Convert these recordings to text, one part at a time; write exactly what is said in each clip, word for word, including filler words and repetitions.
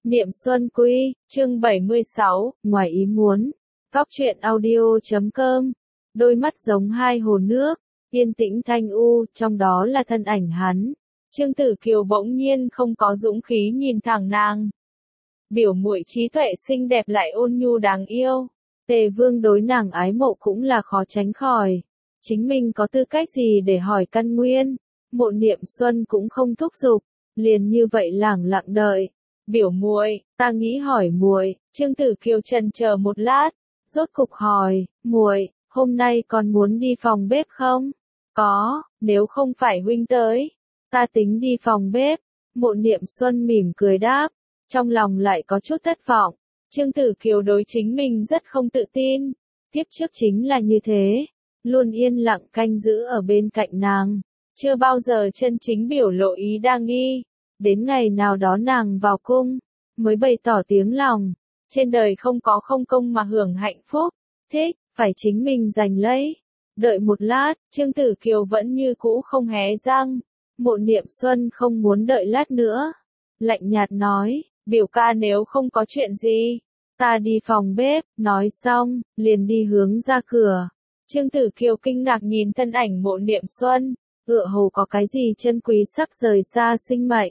Niệm Xuân Quy, chương bảy mươi sáu, ngoài ý muốn. Góc truyện audio chấm com. Đôi mắt giống hai hồ nước, yên tĩnh thanh u, trong đó là thân ảnh hắn. Trương Tử Kiều bỗng nhiên không có dũng khí nhìn thẳng nàng. Biểu muội trí tuệ xinh đẹp lại ôn nhu đáng yêu. Tề Vương đối nàng ái mộ cũng là khó tránh khỏi. Chính mình có tư cách gì để hỏi căn nguyên? Mộ Niệm Xuân cũng không thúc giục, liền như vậy lẳng lặng đợi. Biểu muội, ta nghĩ hỏi muội. Trương Tử Kiều chần chờ một lát, rốt cục hỏi, muội, hôm nay còn muốn đi phòng bếp không? Có, nếu không phải huynh tới, ta tính đi phòng bếp. Mộ Niệm Xuân mỉm cười đáp, trong lòng lại có chút thất vọng. Trương Tử Kiều đối chính mình rất không tự tin, tiếp trước chính là như thế, luôn yên lặng canh giữ ở bên cạnh nàng, chưa bao giờ chân chính biểu lộ ý đa nghi. Đến ngày nào đó nàng vào cung, mới bày tỏ tiếng lòng, trên đời không có không công mà hưởng hạnh phúc, thích, phải chính mình giành lấy. Đợi một lát, Trương Tử Kiều vẫn như cũ không hé răng. Mộ Niệm Xuân không muốn đợi lát nữa, lạnh nhạt nói, biểu ca nếu không có chuyện gì, ta đi phòng bếp. Nói xong, liền đi hướng ra cửa. Trương Tử Kiều kinh ngạc nhìn thân ảnh Mộ Niệm Xuân, tựa hồ có cái gì chân quý sắp rời xa sinh mệnh.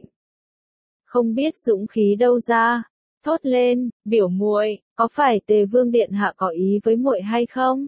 Không biết dũng khí đâu ra, thốt lên, biểu muội, có phải Tề Vương điện hạ có ý với muội hay không?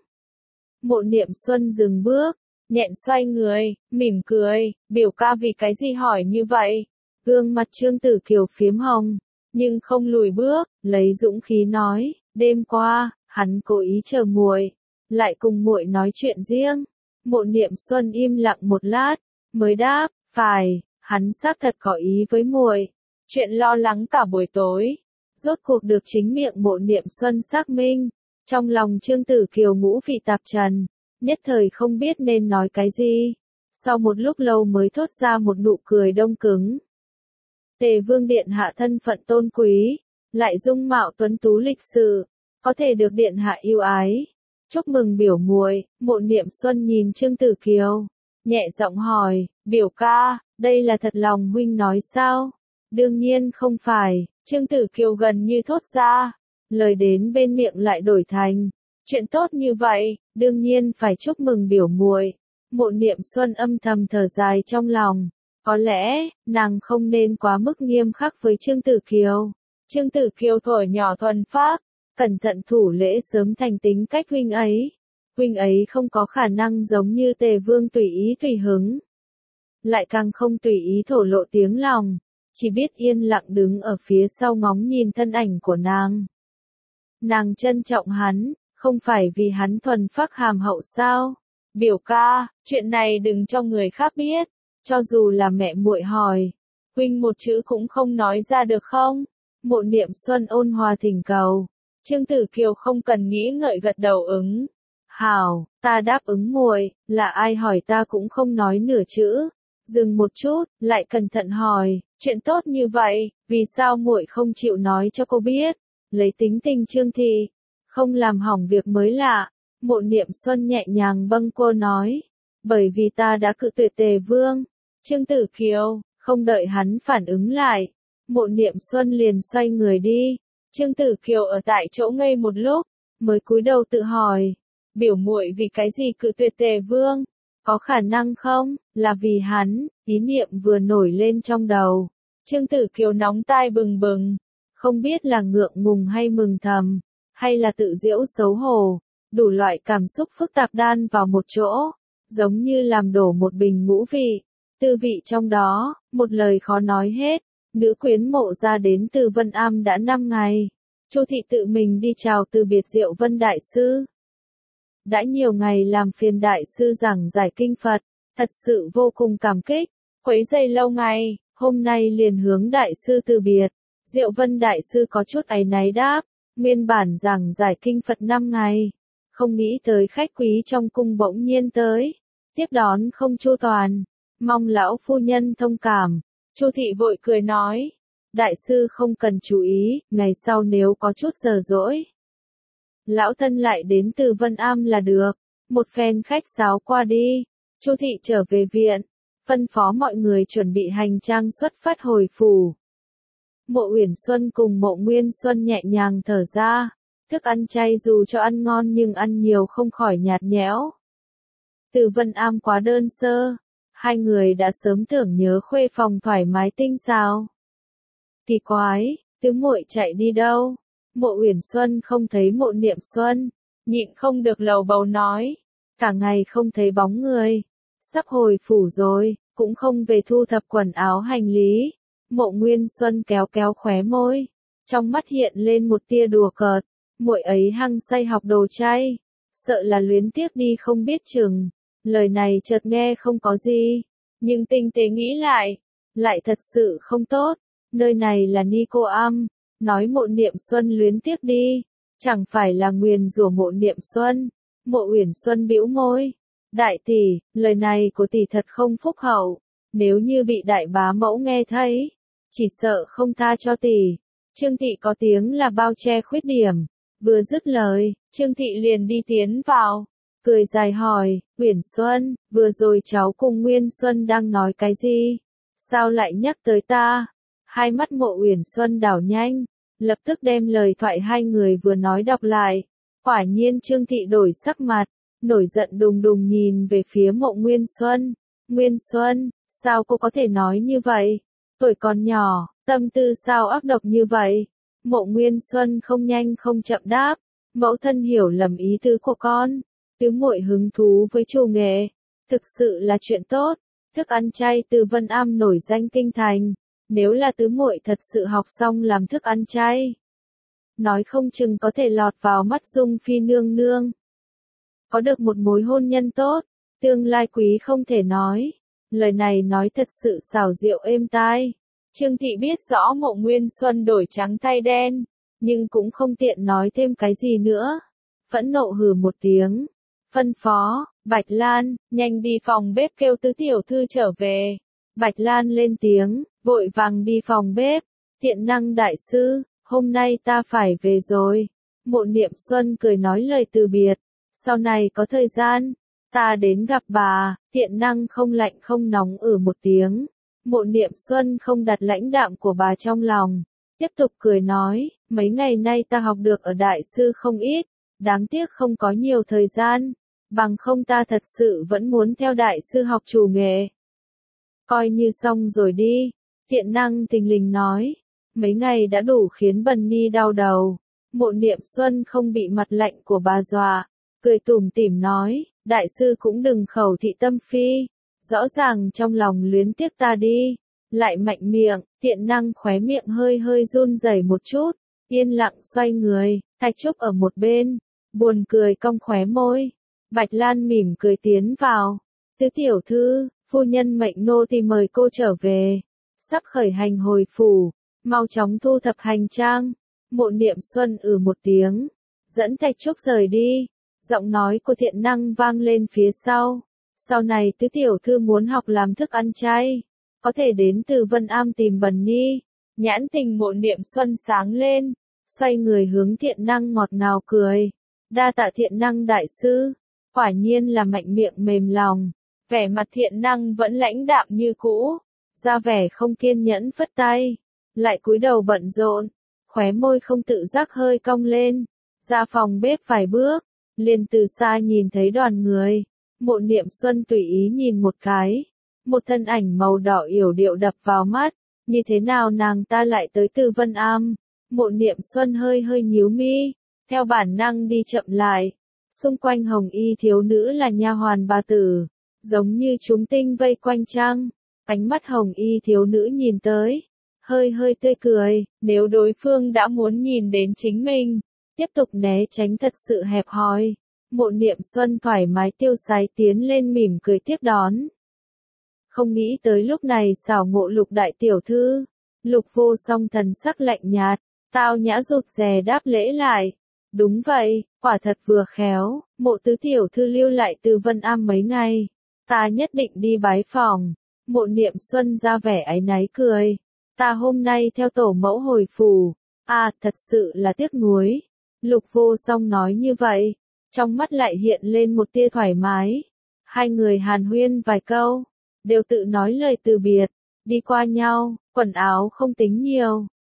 Mộ Niệm Xuân dừng bước, nhẹn xoay người, mỉm cười, biểu ca vì cái gì hỏi như vậy? Gương mặt Trương Tử Kiều phiếm hồng, nhưng không lùi bước, lấy dũng khí nói, đêm qua, hắn cố ý chờ muội, lại cùng muội nói chuyện riêng. Mộ Niệm Xuân im lặng một lát, mới đáp, phải, hắn xác thật có ý với muội. Chuyện lo lắng cả buổi tối, rốt cuộc được chính miệng Mộ Niệm Xuân xác minh. Trong lòng Trương Tử Kiều ngũ vị tạp trần, nhất thời không biết nên nói cái gì. Sau một lúc lâu mới thốt ra một nụ cười đông cứng. Tề Vương điện hạ thân phận tôn quý, lại dung mạo tuấn tú lịch sự, có thể được điện hạ yêu ái. Chúc mừng biểu muội. Mộ Niệm Xuân nhìn Trương Tử Kiều, nhẹ giọng hỏi, biểu ca, đây là thật lòng huynh nói sao? Đương nhiên không phải. Trương Tử Kiều gần như thốt ra, lời đến bên miệng lại đổi thành, chuyện tốt như vậy, đương nhiên phải chúc mừng biểu muội. Mộ Niệm Xuân âm thầm thở dài trong lòng, có lẽ, nàng không nên quá mức nghiêm khắc với Trương Tử Kiều. Trương Tử Kiều thuở nhỏ thuần phác, cẩn thận thủ lễ sớm thành tính cách huynh ấy. Huynh ấy không có khả năng giống như Tề Vương tùy ý tùy hứng, lại càng không tùy ý thổ lộ tiếng lòng, chỉ biết yên lặng đứng ở phía sau ngóng nhìn thân ảnh của nàng. Nàng trân trọng hắn, không phải vì hắn thuần phác hàm hậu sao? Biểu ca, chuyện này đừng cho người khác biết, cho dù là mẹ muội hỏi, huynh một chữ cũng không nói ra được không? Mộ Niệm Xuân ôn hòa thỉnh cầu. Trương Tử Kiều không cần nghĩ ngợi gật đầu ứng. Hảo, ta đáp ứng muội, là ai hỏi ta cũng không nói nửa chữ. Dừng một chút, lại cẩn thận hỏi, chuyện tốt như vậy, vì sao muội không chịu nói cho cô biết? Lấy tính tình Trương Thị, không làm hỏng việc mới lạ. Mộ Niệm Xuân nhẹ nhàng bâng quơ nói, bởi vì ta đã cự tuyệt Tề Vương. Trương Tử Kiều, không đợi hắn phản ứng lại, Mộ Niệm Xuân liền xoay người đi. Trương Tử Kiều ở tại chỗ ngây một lúc, mới cúi đầu tự hỏi, biểu muội vì cái gì cự tuyệt Tề Vương? Có khả năng không, là vì hắn? Ý niệm vừa nổi lên trong đầu. Trương Tử Kiều nóng tai bừng bừng, không biết là ngượng ngùng hay mừng thầm, hay là tự giễu xấu hổ, đủ loại cảm xúc phức tạp đan vào một chỗ, giống như làm đổ một bình ngũ vị, tư vị trong đó, một lời khó nói hết. Nữ quyến Mộ ra đến từ Vân Am đã năm ngày, Chu thị tự mình đi chào từ biệt Diệu Vân đại sư. Đã nhiều ngày làm phiền đại sư giảng giải kinh Phật, thật sự vô cùng cảm kích, quấy rầy lâu ngày, hôm nay liền hướng đại sư từ biệt. Diệu Vân đại sư có chút áy náy đáp, nguyên bản giảng giải kinh Phật năm ngày, không nghĩ tới khách quý trong cung bỗng nhiên tới, tiếp đón không chu toàn, mong lão phu nhân thông cảm. Chu thị vội cười nói, đại sư không cần chú ý, ngày sau nếu có chút giờ rỗi, lão thân lại đến từ Vân Am là được. Một phen khách sáo qua đi, Chu thị trở về viện, phân phó mọi người chuẩn bị hành trang xuất phát hồi phủ. Mộ Uyển Xuân cùng Mộ Nguyên Xuân nhẹ nhàng thở ra, thức ăn chay dù cho ăn ngon nhưng ăn nhiều không khỏi nhạt nhẽo. Từ Vân Am quá đơn sơ, hai người đã sớm tưởng nhớ khuê phòng thoải mái tinh xào. Kỳ quái, Tứ muội chạy đi đâu? Mộ Uyển Xuân không thấy Mộ Niệm Xuân, nhịn không được lầu bầu nói, cả ngày không thấy bóng người, sắp hồi phủ rồi, cũng không về thu thập quần áo hành lý. Mộ Nguyên Xuân kéo kéo khóe môi, trong mắt hiện lên một tia đùa cợt, muội ấy hăng say học đồ chay, sợ là luyến tiếc đi không biết chừng. Lời này chợt nghe không có gì, nhưng tinh tế nghĩ lại, lại thật sự không tốt. Nơi này là Ni Cô Am, nói Mộ Niệm Xuân luyến tiếc đi, chẳng phải là nguyền rủa Mộ Niệm Xuân. Mộ Uyển Xuân bĩu môi, đại tỷ, lời này của tỷ thật không phúc hậu, nếu như bị đại bá mẫu nghe thấy, chỉ sợ không tha cho tỷ. Trương Thị có tiếng là bao che khuyết điểm, vừa dứt lời, Trương Thị liền đi tiến vào, cười dài hỏi, Uyển Xuân, vừa rồi cháu cùng Nguyên Xuân đang nói cái gì? Sao lại nhắc tới ta? Hai mắt Mộ Uyển Xuân đảo nhanh, lập tức đem lời thoại hai người vừa nói đọc lại. Quả nhiên Trương Thị đổi sắc mặt, nổi giận đùng đùng nhìn về phía Mộ Nguyên Xuân. Nguyên Xuân, sao cô có thể nói như vậy? Tuổi còn nhỏ, tâm tư sao ác độc như vậy? Mộ Nguyên Xuân không nhanh không chậm đáp, mẫu thân hiểu lầm ý tứ của con. Tứ muội hứng thú với trù nghệ, thực sự là chuyện tốt. Thức ăn chay từ Vân Am nổi danh kinh thành, nếu là tứ muội thật sự học xong làm thức ăn chay, nói không chừng có thể lọt vào mắt Dung Phi nương nương, có được một mối hôn nhân tốt, tương lai quý không thể nói. Lời này nói thật sự xảo diệu êm tai. Trương Thị biết rõ Mộ Nguyên Xuân đổi trắng thay đen, nhưng cũng không tiện nói thêm cái gì nữa. Phẫn nộ hừ một tiếng, phân phó, Bạch Lan, nhanh đi phòng bếp kêu tứ tiểu thư trở về. Bạch Lan lên tiếng, vội vàng đi phòng bếp. Tiện năng đại sư, hôm nay ta phải về rồi. Mộ Niệm Xuân cười nói lời từ biệt, sau này có thời gian, ta đến gặp bà. Tiện năng không lạnh không nóng ử một tiếng. Mộ Niệm Xuân không đặt lãnh đạm của bà trong lòng, tiếp tục cười nói, mấy ngày nay ta học được ở đại sư không ít, đáng tiếc không có nhiều thời gian, bằng không ta thật sự vẫn muốn theo đại sư học trù nghệ. Coi như xong rồi đi, Tiện năng thình lình nói, mấy ngày đã đủ khiến Bần Ni đau đầu. Mộ Niệm Xuân không bị mặt lạnh của bà dọa, cười tủm tỉm nói, đại sư cũng đừng khẩu thị tâm phi, rõ ràng trong lòng luyến tiếc ta đi, lại mạnh miệng. Tiện năng khóe miệng hơi hơi run rẩy một chút, yên lặng xoay người. Thạch Trúc ở một bên, buồn cười cong khóe môi. Bạch Lan mỉm cười tiến vào, tứ tiểu thư, phu nhân mệnh nô tỳ mời cô trở về, sắp khởi hành hồi phủ, mau chóng thu thập hành trang. Mộ Niệm Xuân ừ một tiếng, dẫn Thạch Trúc rời đi. Giọng nói của Thiện năng vang lên phía sau, sau này tứ tiểu thư muốn học làm thức ăn chay, có thể đến từ Vân Am tìm Bần Ni. Nhãn tình Mộ Niệm Xuân sáng lên, xoay người hướng Thiện năng ngọt ngào cười, đa tạ Thiện năng đại sư, quả nhiên là mạnh miệng mềm lòng. Vẻ mặt Thiện năng vẫn lãnh đạm như cũ, ra vẻ không kiên nhẫn phất tay, lại cúi đầu bận rộn, khóe môi không tự giác hơi cong lên. Ra phòng bếp vài bước, liền từ xa nhìn thấy đoàn người. Mộ Niệm Xuân tùy ý nhìn một cái, một thân ảnh màu đỏ yểu điệu đập vào mắt, như thế nào nàng ta lại tới từ Vân Am? Mộ Niệm Xuân hơi hơi nhíu mi, theo bản năng đi chậm lại. Xung quanh hồng y thiếu nữ là nha hoàn bà tử, giống như chúng tinh vây quanh trăng. Ánh mắt hồng y thiếu nữ nhìn tới, hơi hơi tươi cười, nếu đối phương đã muốn nhìn đến chính mình, tiếp tục né tránh thật sự hẹp hòi. Mộ Niệm Xuân thoải mái tiêu sái tiến lên mỉm cười tiếp đón. Không nghĩ tới lúc này xảo ngộ Lục đại tiểu thư. Lục Vô Song thần sắc lạnh nhạt, tao nhã rụt rè đáp lễ lại. Đúng vậy, quả thật vừa khéo, Mộ tứ tiểu thư lưu lại từ Vân Am mấy ngày, ta nhất định đi bái phòng. Mộ Niệm Xuân ra vẻ áy náy cười, ta hôm nay theo tổ mẫu hồi phủ, à thật sự là tiếc nuối. Lục Vô Song nói như vậy, trong mắt lại hiện lên một tia thoải mái. Hai người hàn huyên vài câu, đều tự nói lời từ biệt, đi qua nhau. Quần áo không tính nhiều,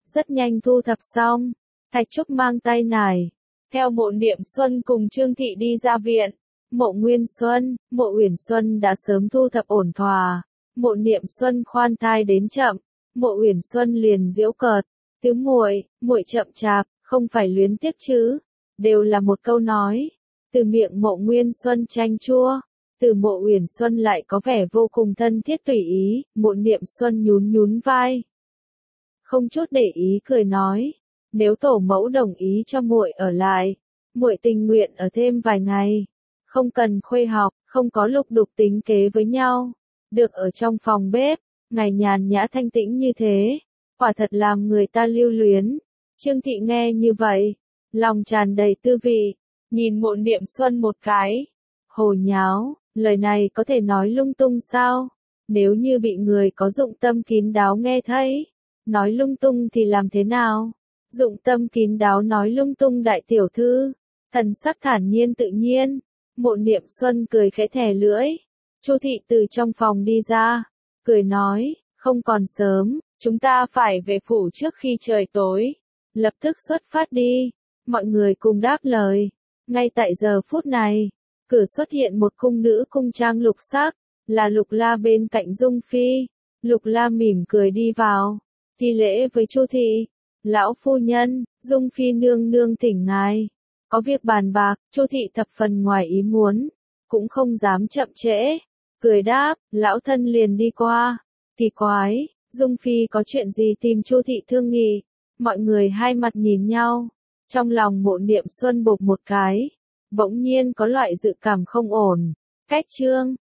Rất nhanh thu thập xong, Thạch Trúc mang tay nải, theo Mộ Niệm Xuân cùng Trương Thị đi ra viện. Mộ Nguyên Xuân, Mộ Uyển Xuân đã sớm thu thập ổn thỏa. Mộ Niệm Xuân khoan thai đến chậm, Mộ Uyển Xuân liền giễu cợt, "Tứ muội, muội chậm chạp, không phải luyến tiếc chứ?" Đều là một câu nói, từ miệng Mộ Nguyên Xuân chanh chua, từ Mộ Uyển Xuân lại có vẻ vô cùng thân thiết tùy ý. Mộ Niệm Xuân nhún nhún vai, không chút để ý cười nói, "Nếu tổ mẫu đồng ý cho muội ở lại, muội tình nguyện ở thêm vài ngày, không cần khuê học, không có lục đục tính kế với nhau, được ở trong phòng bếp, ngày nhàn nhã thanh tĩnh như thế, quả thật làm người ta lưu luyến." Trương Thị nghe như vậy, lòng tràn đầy tư vị, nhìn Mộ Niệm Xuân một cái, hồ nháo, lời này có thể nói lung tung sao? Nếu như bị người có dụng tâm kín đáo nghe thấy, nói lung tung thì làm thế nào? Dụng tâm kín đáo nói lung tung đại tiểu thư, thần sắc thản nhiên tự nhiên. Mộ Niệm Xuân cười khẽ thè lưỡi. Chu Thị từ trong phòng đi ra, cười nói, "Không còn sớm, chúng ta phải về phủ trước khi trời tối." Lập tức xuất phát đi. Mọi người cùng đáp lời. Ngay tại giờ phút này, cửa xuất hiện một cung nữ cung trang lục sắc, là Lục La bên cạnh Dung Phi. Lục La mỉm cười đi vào, thi lễ với Chu Thị. "Lão phu nhân, Dung Phi nương nương thỉnh ngài, có việc bàn bạc." Chu Thị thập phần ngoài ý muốn, cũng không dám chậm trễ, cười đáp, "Lão thân liền đi qua." Kỳ quái, Dung Phi có chuyện gì tìm Chu Thị thương nghị? Mọi người hai mặt nhìn nhau, trong lòng Mộ Niệm Xuân bộp một cái, bỗng nhiên có loại dự cảm không ổn. Cách chương